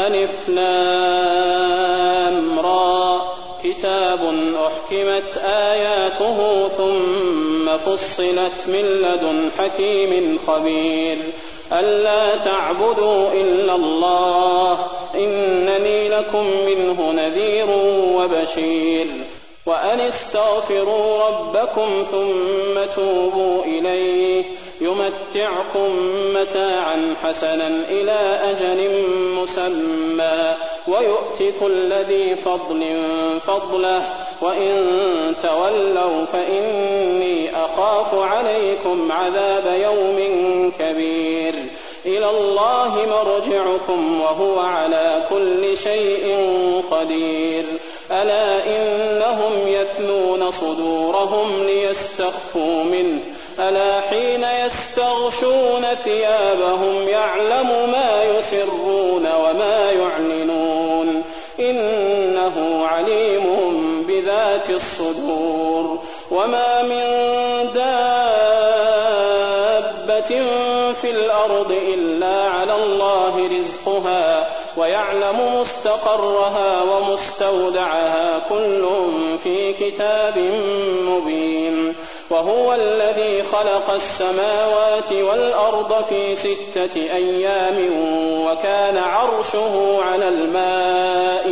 ألف لام را كتاب أحكمت آياته ثم فصلت من لدن حكيم خبير ألا تعبدوا إلا الله إنني لكم منه نذير وبشير وأن استغفروا ربكم ثم توبوا إليه يمتعكم متاعا حسنا إلى أجل مسمى ويؤت كل ذي فضل فضله وإن تولوا فإني أخاف عليكم عذاب يوم كبير إلى الله مرجعكم وهو على كل شيء قدير ألا إنهم يثنون صدورهم ليستخفوا منه ألا حين يستغشون ثيابهم يعلم ما يسرون وما يعلنون إنه عليم بذات الصدور وما من دابة في الأرض إلا على الله رزقها ويعلم مستقرها ومستودعها كل في كتاب مبين وهو الذي خلق السماوات والأرض في 6 أيام وكان عرشه على الماء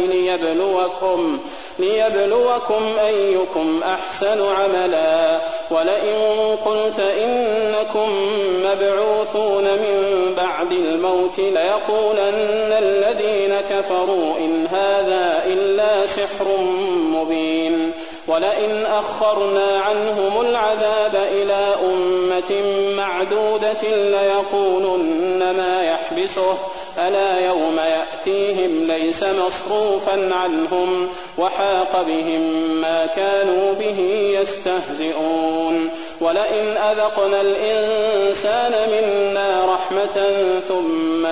ليبلوكم أيكم أحسن عملا ولئن قلت إنكم مبعوثون من بعد الموت ليقولن الذين كفروا إن هذا إلا سحر مبين ولئن أخرنا عنهم العذاب إلى أمة معدودة ليقولن ما يحبسه ألا يوم يأتيهم ليس مصروفا عنهم وحاق بهم ما كانوا به يستهزئون ولئن أذقنا الإنسان منا رحمة ثم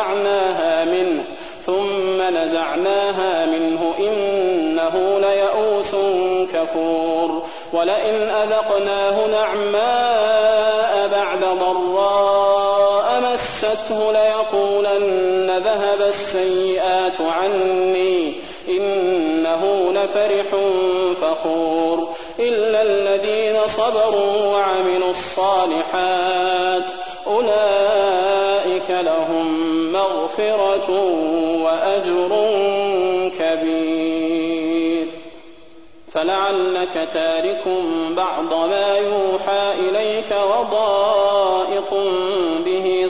نزعناها منه إنه ليئوس كفور ولئن أذقناه نعماء بعد ضراء مسته ليقولن ذهب السيئات عني إنه لفرح فخور إلا الذين صبروا وعملوا الصالحات أولئك لهم مغفرة وأجر كبير فلعلك تارك بعض ما يوحى إليك وضائق به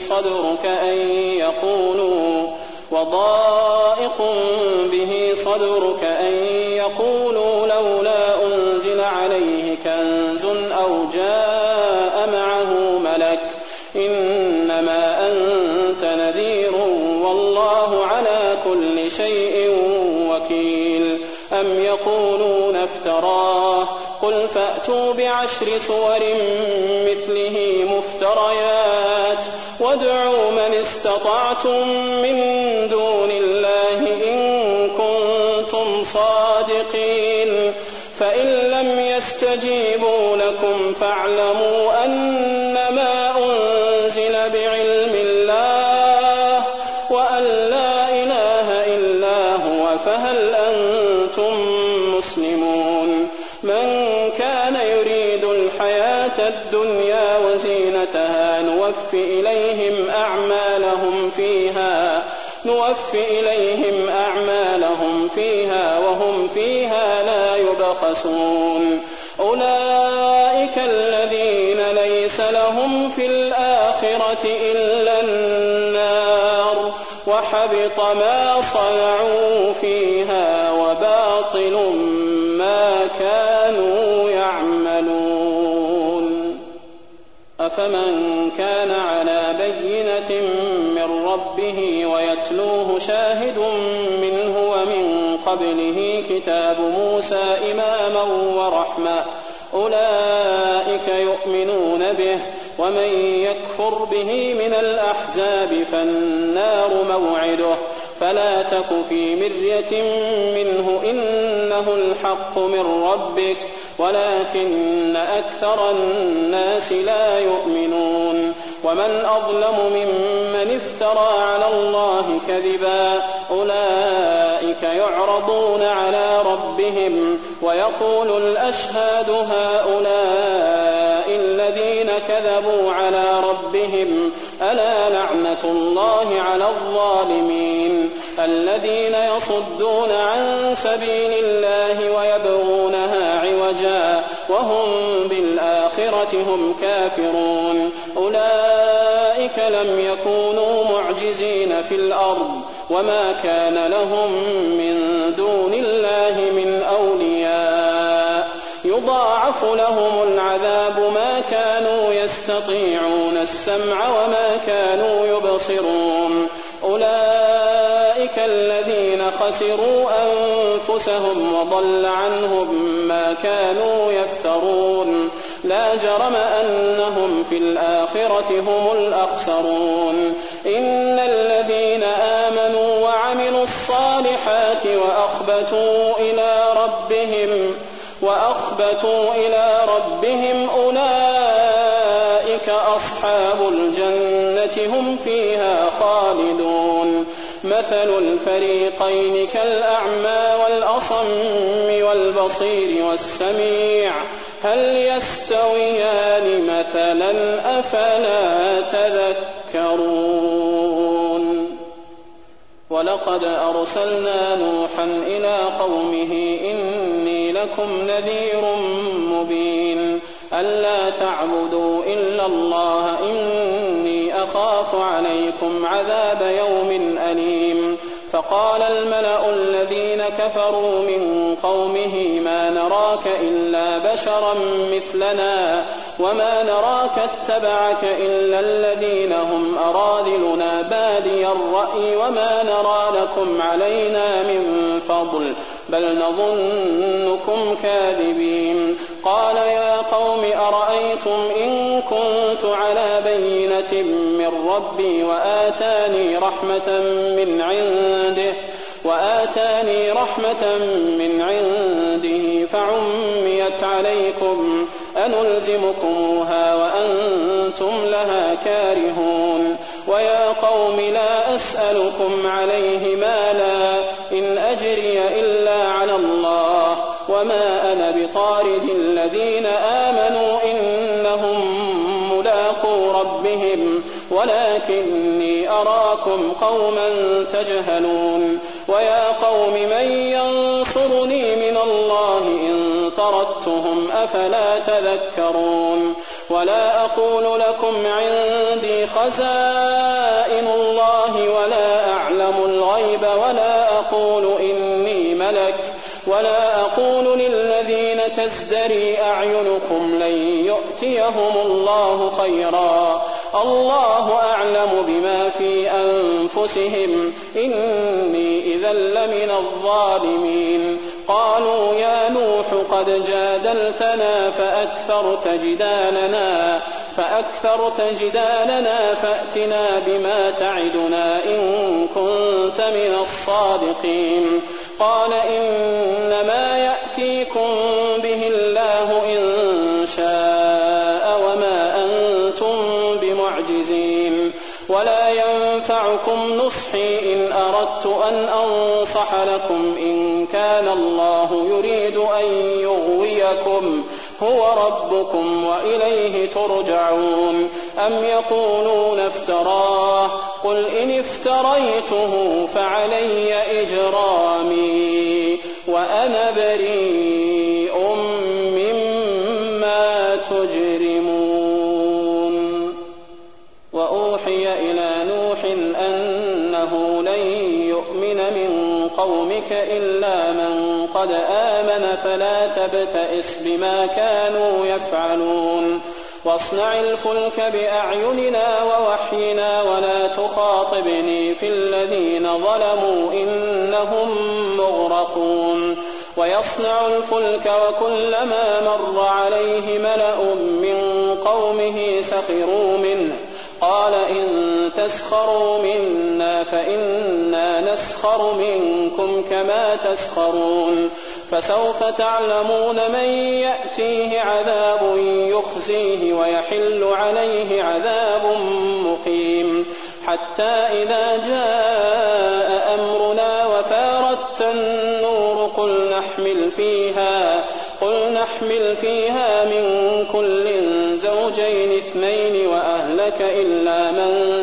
صدرك أن يقولوا لولا أنزل عليه كنز أو جاء معه ملك إنما أنت نذير والله على كل شيء وكيل أم يقولون افتراه قل فأتوا ب10 سور مثله مفتريات وادعوا من استطعتم من دون الله إن كنتم صادقين فإن لم يستجيبوا لكم فاعلموا أنما أنزل بعلم الله وأن لا إله إلا هو فهل أنتم مسلمون من كان يريد الحياة الدنيا وزينتها نوفي إليهم أعمالهم فيها وهم فيها لا يبخسون أولئك الذين ليس لهم في الآخرة إلا النار وحبط ما صنعوا فيها وباطل ما كانوا يعملون أفمن كان على بينة من ربه ويتلوه شاهد منه ومن قبله كتاب موسى إماما ورحمة أولئك يؤمنون به ومن يكفر به من الأحزاب فالنار موعده فلا تك في مرية منه إنه الحق من ربك ولكن أكثر الناس لا يؤمنون ومن أظلم ممن افترى على الله كذبا أولئك يعرضون على ربهم ويقول الأشهاد هؤلاء الذين كذبوا على ربهم ألا لعنة الله على الظالمين الذين يصدون عن سبيل الله ويبغونها عوجا وهم بالآخرة هم كافرون أولئك لم يكونوا معجزين في الأرض وما كان لهم من دون الله من أولياء يضاعف لهم العذاب ما كانوا يستطيعون السمع وما كانوا يبصرون أولئك الذين خسروا أنفسهم وضل عنهم ما كانوا يفترون لا جرم أنهم في الآخرة هم الأخسرون إن الذين آمنوا وعملوا الصالحات وأخبتوا إلى ربهم أولئك أصحاب الجنة هم فيها خالدون مثل الفريقين كالأعمى والأصم والبصير والسميع هل يستويان مثلا أفلا تذكرون ولقد أرسلنا نوحا إلى قومه إني لكم نذير مبين ألا تعبدوا إلا الله إني أخاف عليكم عذاب يوم أليم فقال الملأ الذين كفروا من قومه ما نراك إلا بشرا مثلنا وما نراك اتبعك إلا الذين هم أراذلنا بادي الرأي وما نرى لكم علينا من فضل بل نظنكم كاذبين قال يا قوم أرأيتم إن كنت على بينة من ربي وآتاني رحمة من عنده فعميت عليكم أنلزمكموها وأنتم لها كارهون ويا قوم لا أسألكم عليه مالا إن أجري إلا على الله وما أنا بطارد الذين آمنوا إنهم ملاقو ربهم ولكني أراكم قوما تجهلون ويا قوم من ينصرني من الله إن طردتهم أفلا تذكرون ولا أقول لكم عندي خزائن الله ولا أعلم الغيب ولا أقول إني ملك ولا أقول للذين تزدري أعينكم لن يؤتيهم الله خيرا الله أعلم بما في أنفسهم إني إذا لمن الظالمين قالوا يا نوح قد جادلتنا فأكثرت جدالنا فأتنا بما تعدنا إن كنت من الصادقين قال إنما يأتيكم به الله إن شاء وما أنتم بمعجزين ولا ينفعكم نصحي إن أردت أن أنصح لكم إن كان الله يريد أن يغويكم هو ربكم وإليه ترجعون أم يقولون افتراه قل إن افتريته فعلي إجرامي وأنا بريء مما تجرمون وأوحي إلى نوح أنه لن يؤمن من قومك إلا من قد آمن فلا تبتئس بما كانوا يفعلون واصنع الفلك بأعيننا ووحينا ولا تخاطبني في الذين ظلموا إنهم مغرقون ويصنع الفلك وكلما مر عليه ملأ من قومه سخروا منه قال إن تسخروا منا فإنا نسخر منكم كما تسخرون فسوف تعلمون من يأتيه عذاب يخزيه ويحل عليه عذاب مقيم حتى إذا جاء أمرنا وفارت النور قل نحمل فيها من كل زوجين اثنين وأهلك إلا من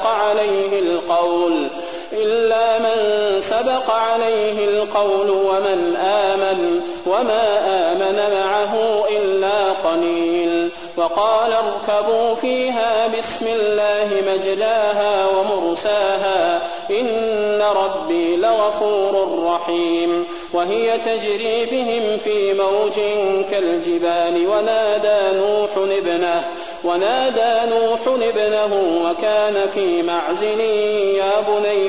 سبق عليه القول وما آمن معه إلا قليل وقال اركبوا فيها بسم الله مجلاها ومرساها إن ربي لغفور رحيم وهي تجري بهم في موج كالجبال ونادى نوح ابنه وكان في معزل يا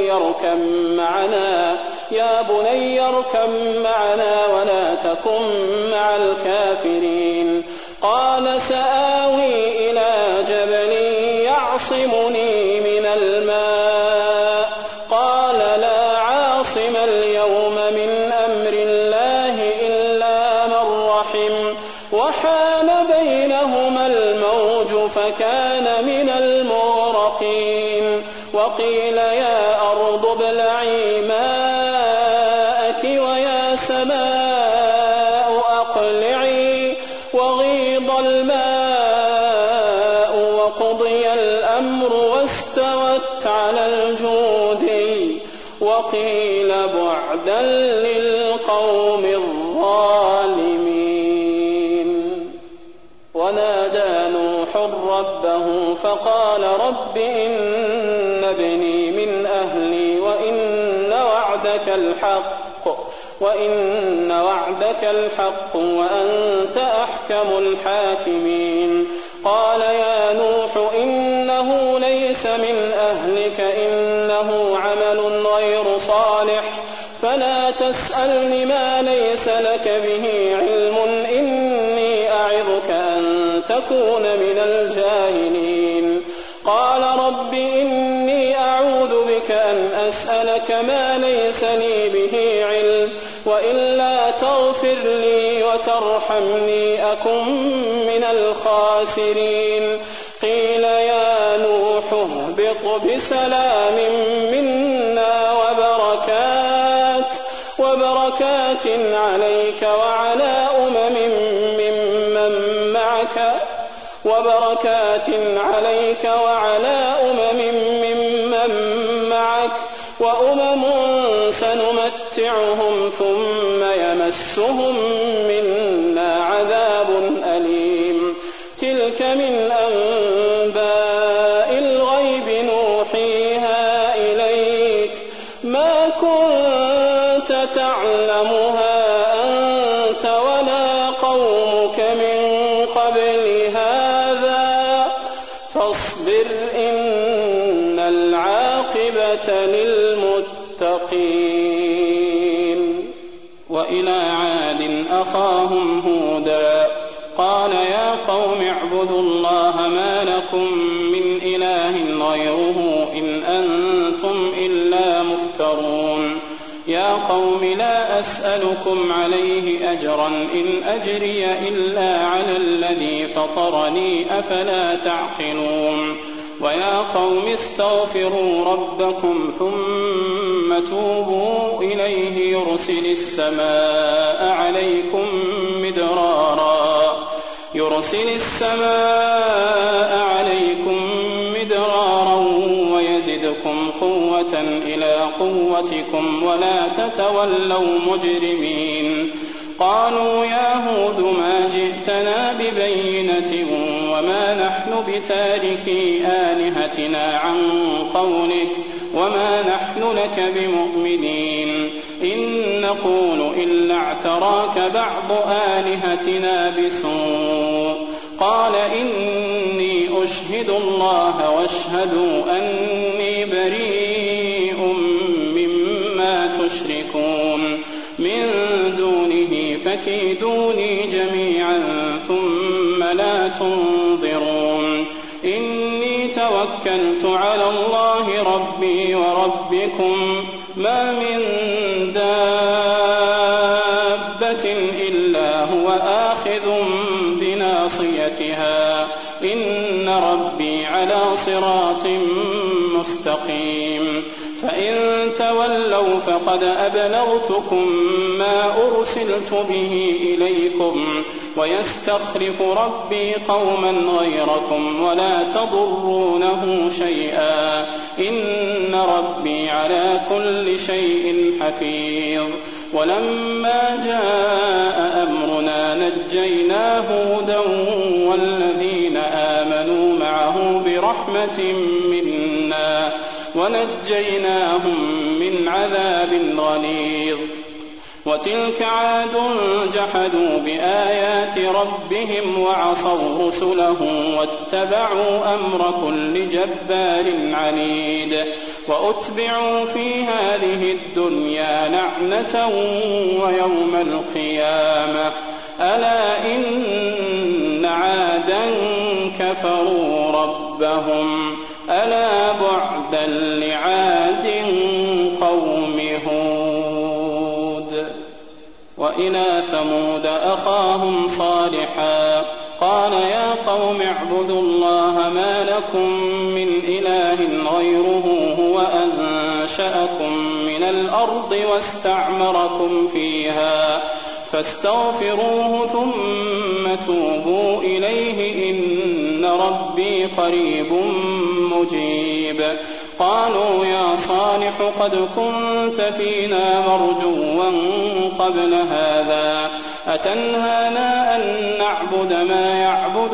بني اركب معنا ولا تكن مع الكافرين قال سآوي إلى جبل يعصمني من الماء قال لا عاصم اليوم من أمر الله إلا من رحم وحال بينهما الموج فكان من المغرقين وقيل يا أرض ابلعي ماءك ويا سماء أقلعي وغيض الماء وقضي الأمر واستوت على الجودي وقيل بعدا للقوم الظالمين ونادى نوح ربه فقال رب إن ابني من أهلي وإن وعدك الحق وأنت أحكم الحاكمين قال يا نوح إنه ليس من أهلك إنه عمل غير صالح فلا تسألني ما ليس لك به علم إني أعظك أن تكون من الجاهلين قال رب إني أعوذ بك أن أسألك ما ليس لي به علم وإلا تغفر لي وترحمني أكن من الخاسرين قيل يا نوح اهبط بسلام منا وبركات عليك وعلى أمم ممن معك وأمم سنمتعهم ثم يمسهم منا عذاب أليم تلك من أنباء الغيب نوحيها إليك ما كنت تعلمها أنت ولا قومك من قبل هذا فاصبر إن العاقبة للمتقين وإلى عاد أخاهم هودا قال يا قوم اعبدوا الله ما لكم من إله غيره إن أنتم إلا مفترون يا قوم لا أسألكم عليه أجرا إن أجري إلا على الذي فطرني أفلا تعقلون ويا قوم استغفروا ربكم ثم توبوا إليه يرسل السماء عليكم مدرارا ويزدكم قوة إلى قوتكم ولا تتولوا مجرمين قالوا يا هود ما جئتنا ببينة وما نحن بتاركي آلهتنا عن قولك وما نحن لك بمؤمنين إن نقول إلا اعتراك بعض آلهتنا بسوء قال إني أشهد الله واشهدوا أني بريء مما تشركون من دونه فكيدوني جميعا ثم لا تنظرون إني توكلت توكلت على الله ربي وربكم ما من دابة إلا هو آخذ بناصيتها إن ربي على صراط مستقيم فإن تولوا فقد أبلغتكم ما أرسلت به إليكم ويستخلف ربي قوما غيركم ولا تضرونه شيئا إن ربي على كل شيء حفيظ ولما جاء أمرنا نجينا هودا والذين آمنوا معه برحمة منا ونجيناهم من عذاب غليظ وتلك عاد جحدوا بآيات ربهم وعصوا رسله واتبعوا أمر كل جبار عنيد وأتبعوا في هذه الدنيا لعنة ويوم القيامة ألا إن عادا كفروا ربهم ألا بعدا لعاد قوم هود وإلى ثمود أخاهم صالحا قال يا قوم اعبدوا الله ما لكم من إله غيره هو أنشأكم من الأرض واستعمركم فيها فاستغفروه ثم توبوا إليه إن ربي قريب مجيب قالوا يا صالح قد كنت فينا مرجوا قبل هذا أتنهانا أن نعبد ما يعبد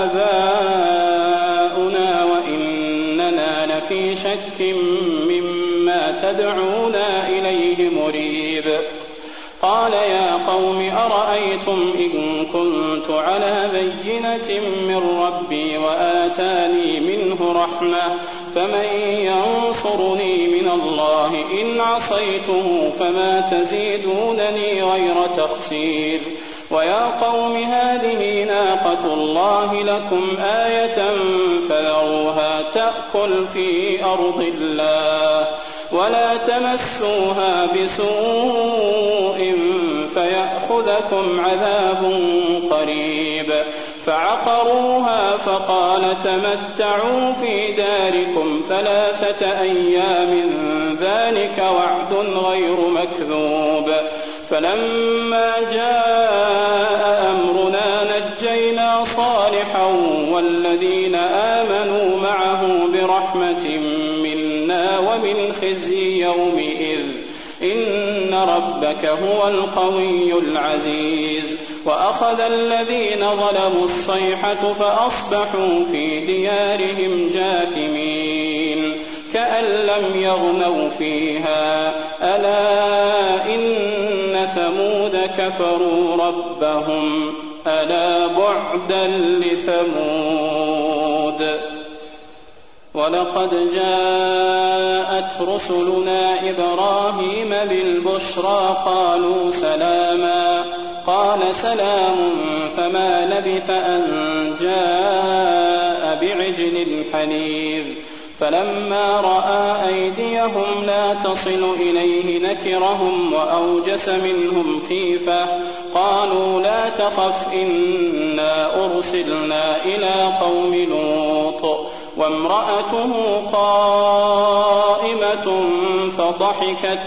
آباؤنا وإننا لفي شك مما تدعونا إليه مريب قال يا قوم أرأيتم إن كنت على بينة من ربي وآتاني منه رحمة فمن ينصرني من الله إن عصيته فما تزيدونني غير تخسير ويا قوم هذه ناقة الله لكم آية فذروها تأكل في أرض الله ولا تمسوها بسوء فيأخذكم عذاب قريب فعقروها فقال تمتعوا في داركم 3 أيام ذلك وعد غير مكذوب فلما جاء أمرنا نجينا صالحا والذين آمنوا معه برحمة منا ومن خزي يومئذ إن ربك هو القوي العزيز وأخذ الذين ظلموا الصيحة فأصبحوا في ديارهم جاثمين كأن لم يغنوا فيها ألا إن ثمود كفروا ربهم ألا بعدا لثمود ولقد جاءت رسلنا إبراهيم بالبشرى قالوا سلاما قال سلام فما لبث أن جاء بعجل حنيذ فلما رأى أيديهم لا تصل إليه نكرهم وأوجس منهم خيفة قالوا لا تخف إنا أرسلنا إلى قوم لوط وامرأته قائمة فضحكت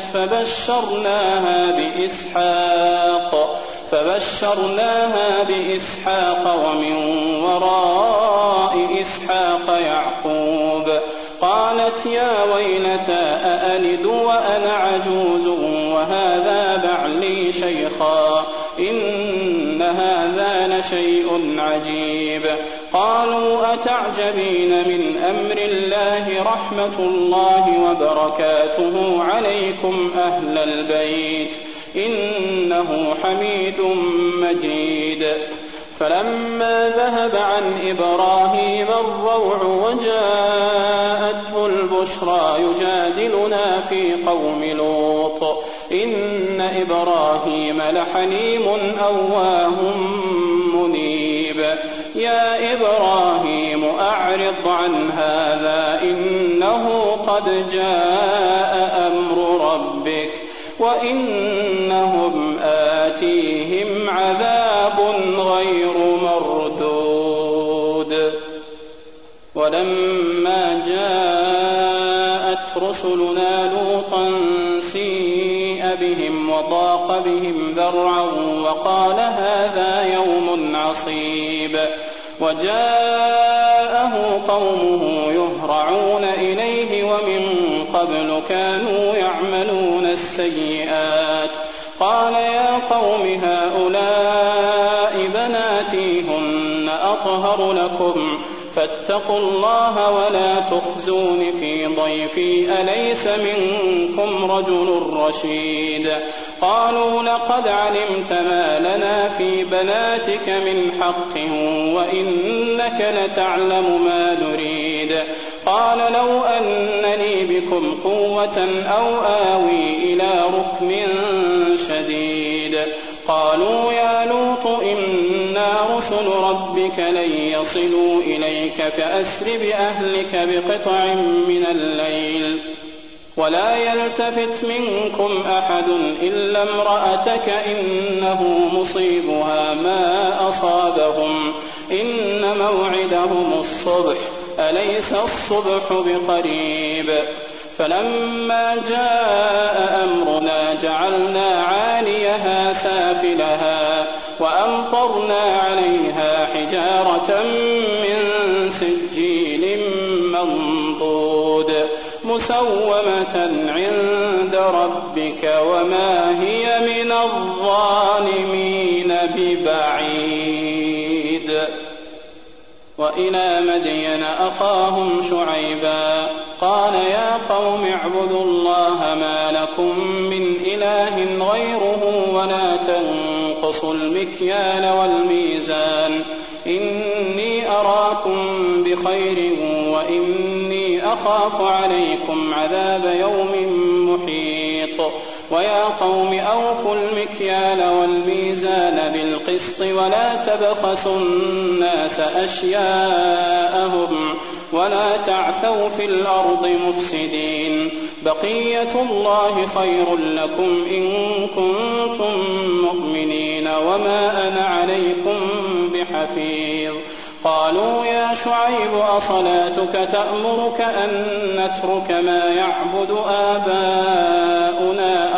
فبشرناها بإسحاق ومن وراء إسحاق يعقوب قالت يا ويلتى أألد وأنا عجوز وهذا بعلي شيخا إن هذا لشيء عجيب قالوا أتعجبين من أمر الله رحمة الله وبركاته عليكم أهل البيت إنه حميد مجيد فلما ذهب عن إبراهيم الروع وجاءته البشرى يجادلنا في قوم لوط إن إبراهيم لحليم أواه منيب يا إبراهيم أعرض أعرض عن هذا إنه قد جاء أمر ربك وإنهم آتيهم عذاب غير مردود. ولما جاءت رسلنا لوطا سيء بهم وضاق بهم ذرعا وقال هذا يوم عصيب وجاءه قومه يهرعون إليه ومن قبل كانوا يعملون السيئات قال يا قوم هؤلاء بناتي هن أطهر لكم فاتقوا الله ولا تخزون في ضيفي أليس منكم رجل رشيد. قالوا لقد علمت ما لنا في بناتك من حق وإنك لتعلم ما نريد. قال لو أن لي بكم قوة أو آوي إلى ركن شديد. قالوا يا لوط إنا رسل ربك لن يصلوا إليك فأسر بأهلك بقطع من الليل ولا يلتفت منكم أحد إلا امرأتك إنه مصيبها ما أصابهم إن موعدهم الصبح أليس الصبح بقريب. فلما جاء أمرنا جعلنا عاليها سافلها وأمطرنا عليها حجارة من سجيل منضود مسومة عند ربك وما هي من الظالمين ببعيد. وإلى مدين أخاهم شعيبا قال يا قوم اعبدوا الله ما لكم من إله غيره ولا تنقصوا المكيال والميزان إني أراكم بخير وإني أخاف عليكم عذاب يوم محيط. ويا قوم أوفوا المكيال والميزان بالقسط ولا تبخسوا الناس أشياءهم ولا تعثوا في الأرض مفسدين. بقية الله خير لكم إن كنتم مؤمنين وما أنا عليكم بحفيظ. قالوا يا شعيب أصلاتك تأمرك أن نترك ما يعبد آباؤنا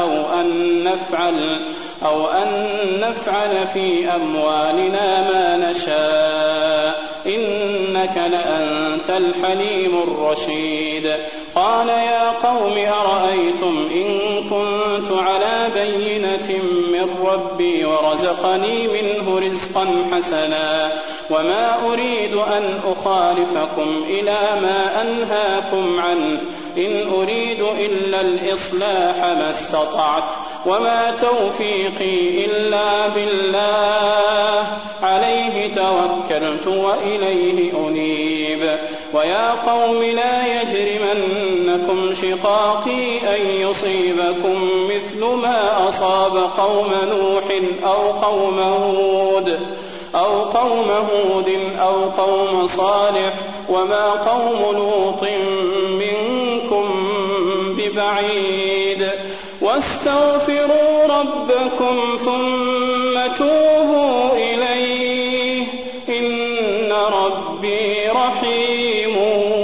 أو أن نفعل في أموالنا ما نشاء إنك لأنت الحليم الرشيد. قال يا قوم أرأيتم إن كنت على بينة من ربي ورزقني منه رزقا حسنا وما أريد أن أخالفكم إلى ما أنهاكم عنه إن أريد إلا الإصلاح ما استطعت وما توفيقي إلا بالله عليه توكلت وإليه أنيب. ويا قوم لا يجرمنكم شقاقي أن يصيبكم مثل ما أصاب قوم نوح أو قوم هود أو قوم صالح وما قوم لوط منكم ببعيد. واستغفروا ربكم ثم توبوا إليه إن ربي رحيم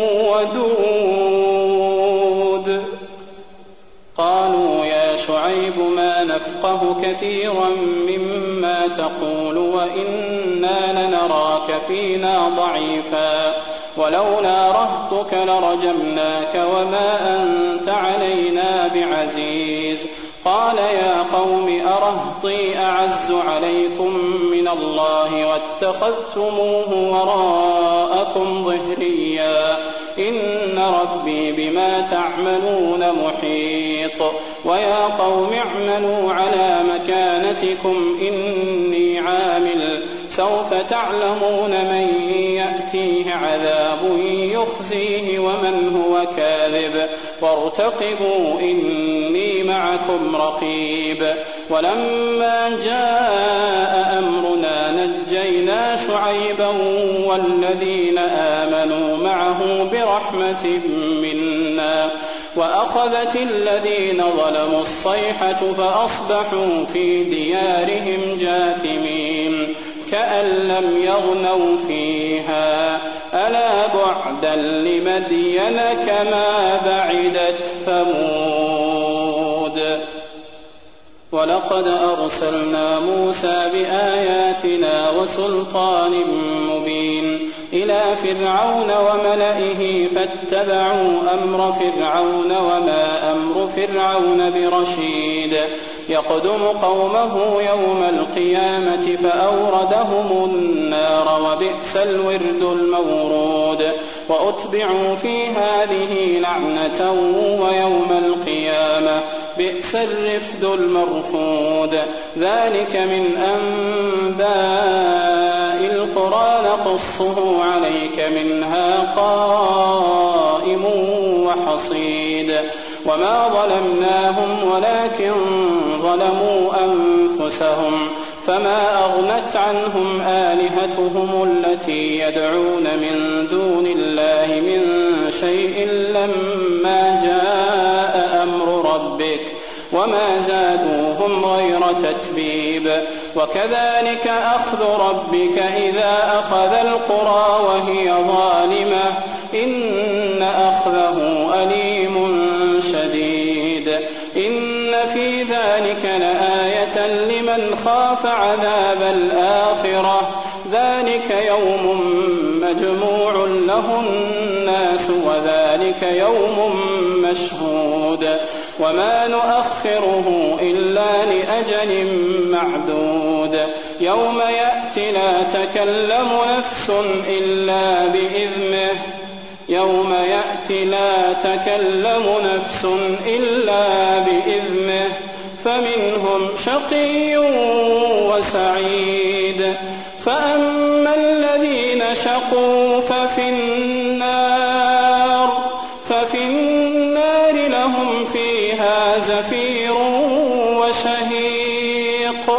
ودود. قالوا يا شعيب ما نفقه كثيرا مما تقول وإنا لنراك فينا ضعيفا ولولا رهطك لرجمناك وما أنت علينا بعزيز. قال يا قوم أرهطي أعز عليكم من الله واتخذتموه وراءكم ظهريا إن ربي بما تعملون محيط. ويا قوم اعملوا على مكانتكم إني عامل سوف تعلمون من يأتيه عذاب يخزيه ومن هو كاذب وارتقبوا إني معكم رقيب. ولما جاء أمرنا نجينا شعيبا والذين آمنوا معه برحمة منا وأخذت الذين ظلموا الصيحة فأصبحوا في ديارهم جاثمين كأن لم يغنوا فيها ألا بعدا لمدين كما بعدت ثمود. ولقد أرسلنا موسى بآياتنا وسلطان مبين إلى فرعون وملئه فاتبعوا أمر فرعون وما أمر فرعون برشيد يقدم قومه يوم القيامة فأوردهم النار وبئس الورد المورود وأتبعوا في هذه لعنة ويوم القيامة بئس الرفد المرفود. ذلك من أنباء القرى نقصه عليك منها قائم وحصيد. وما ظلمناهم ولكن ظلموا أنفسهم فما أغنت عنهم آلهتهم التي يدعون من دون الله من شيء لما جاء أمر ربك وما زادوهم غير تتبيب. وكذلك أخذ ربك إذا أخذ القرى وهي ظالمة إن أخذه أليم شديد. إن في ذلك لآية لمن خاف عذاب الآخرة ذلك يوم مجموع له الناس وذلك يوم مشهود. وما نؤخره إلا لأجل معدود يوم يأتي لا تكلم نفس إلا بإذنه يوم يأتي لا تكلم نفس إلا بإذنه فمنهم شقي وسعيد. فأما الذين شقوا ففي النار لهم فيها زفير وشهيق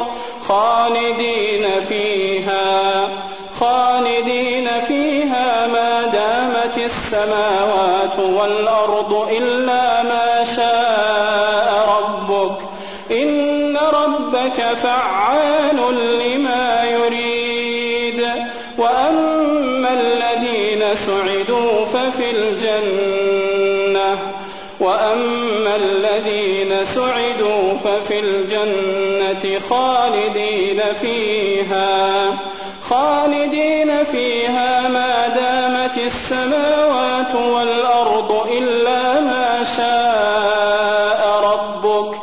خالدين فيها ما دامت السماوات والأرض إلا ما شاء ربك إن ربك فعال لما يريد. وأما الذين سعدوا ففي الجنة خالدين فيها ما دامت السماوات والأرض إلا ما شاء ربك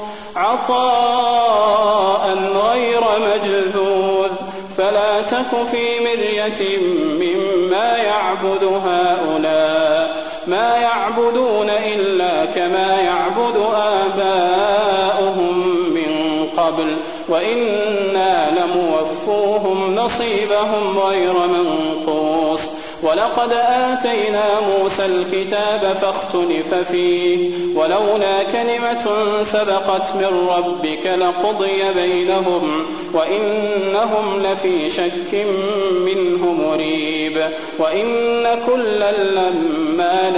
عطاء غير مجذوذ. فلا تك في مرية مما يعبد هؤلاء ما يعبدون إلا كما يعبد آباؤهم من قبل وإنا لموفوهم نصيبهم غير منقوص. ولقد آتينا موسى الكتاب فاختلف فيه ولولا كلمة سبقت من ربك لقضي بينهم وإنهم لفي شك منه مريب. وإن كلا لما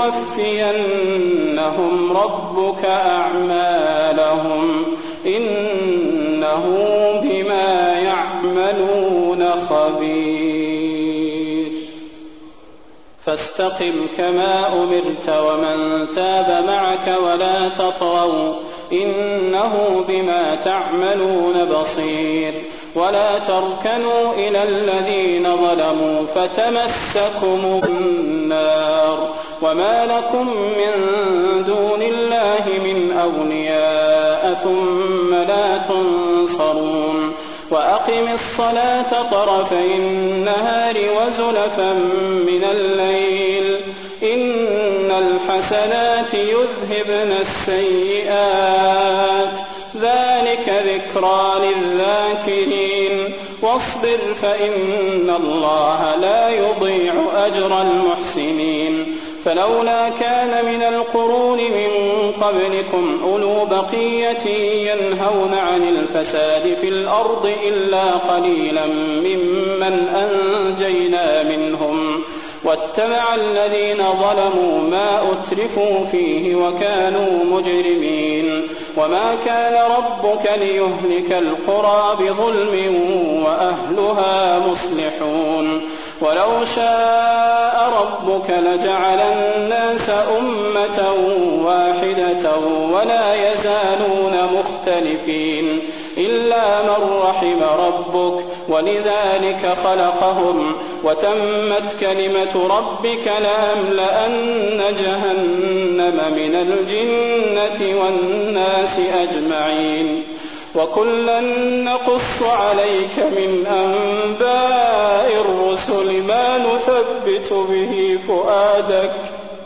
ليوفينهم ربك أعمالهم إنه بما يعملون خبير. فاستقم كما أمرت ومن تاب معك ولا تطغوا إنه بما تعملون بصير. ولا تركنوا إلى الذين ظلموا فتمسكم النار وما لكم من دون الله من أولياء ثم لا تنصرون. وأقم الصلاة طرفي النهار وزلفا من الليل إن الحسنات يذهبن السيئات ذلك ذكرى للذاكرين. واصبر فإن الله لا يضيع أجر المحسنين. فلولا كان من القرون من قبلكم أولو بقية ينهون عن الفساد في الأرض إلا قليلا ممن أنجينا منهم واتبع الذين ظلموا ما أترفوا فيه وكانوا مجرمين وما كان ربك ليهلك القرى بظلم وأهلها مصلحون ولو شاء ربك لجعل الناس أمة واحدة ولا يزالون مختلفين إلا من رحم ربك ولذلك خلقهم وتمت كلمة ربك لأملأن جهنم من الجنة والناس أجمعين وكلا نقص عليك من أنباء الرسل ما نثبت به فؤادك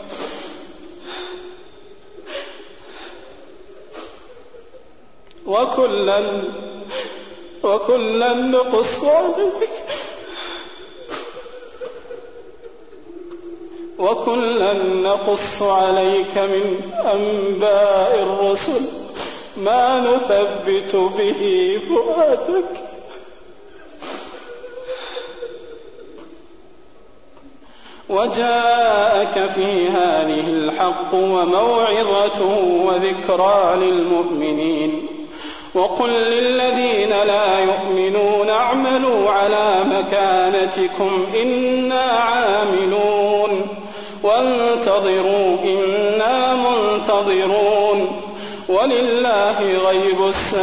وكلا نقص عليك من أنباء الرسل ما نثبت به فؤادك وجاءك في هذه الحق وموعظة وذكرى للمؤمنين وقل للذين لا يؤمنون اعملوا على مكانتكم إنا عاملون وانتظروا إنا منتظرون ولله غيب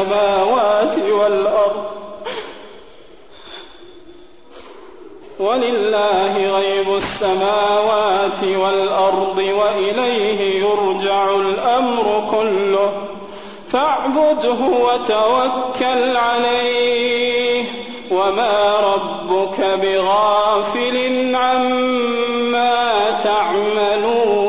السماوات والأرض وإليه يرجع الأمر كله فاعبده وتوكل عليه وما ربك بغافل عما تعملون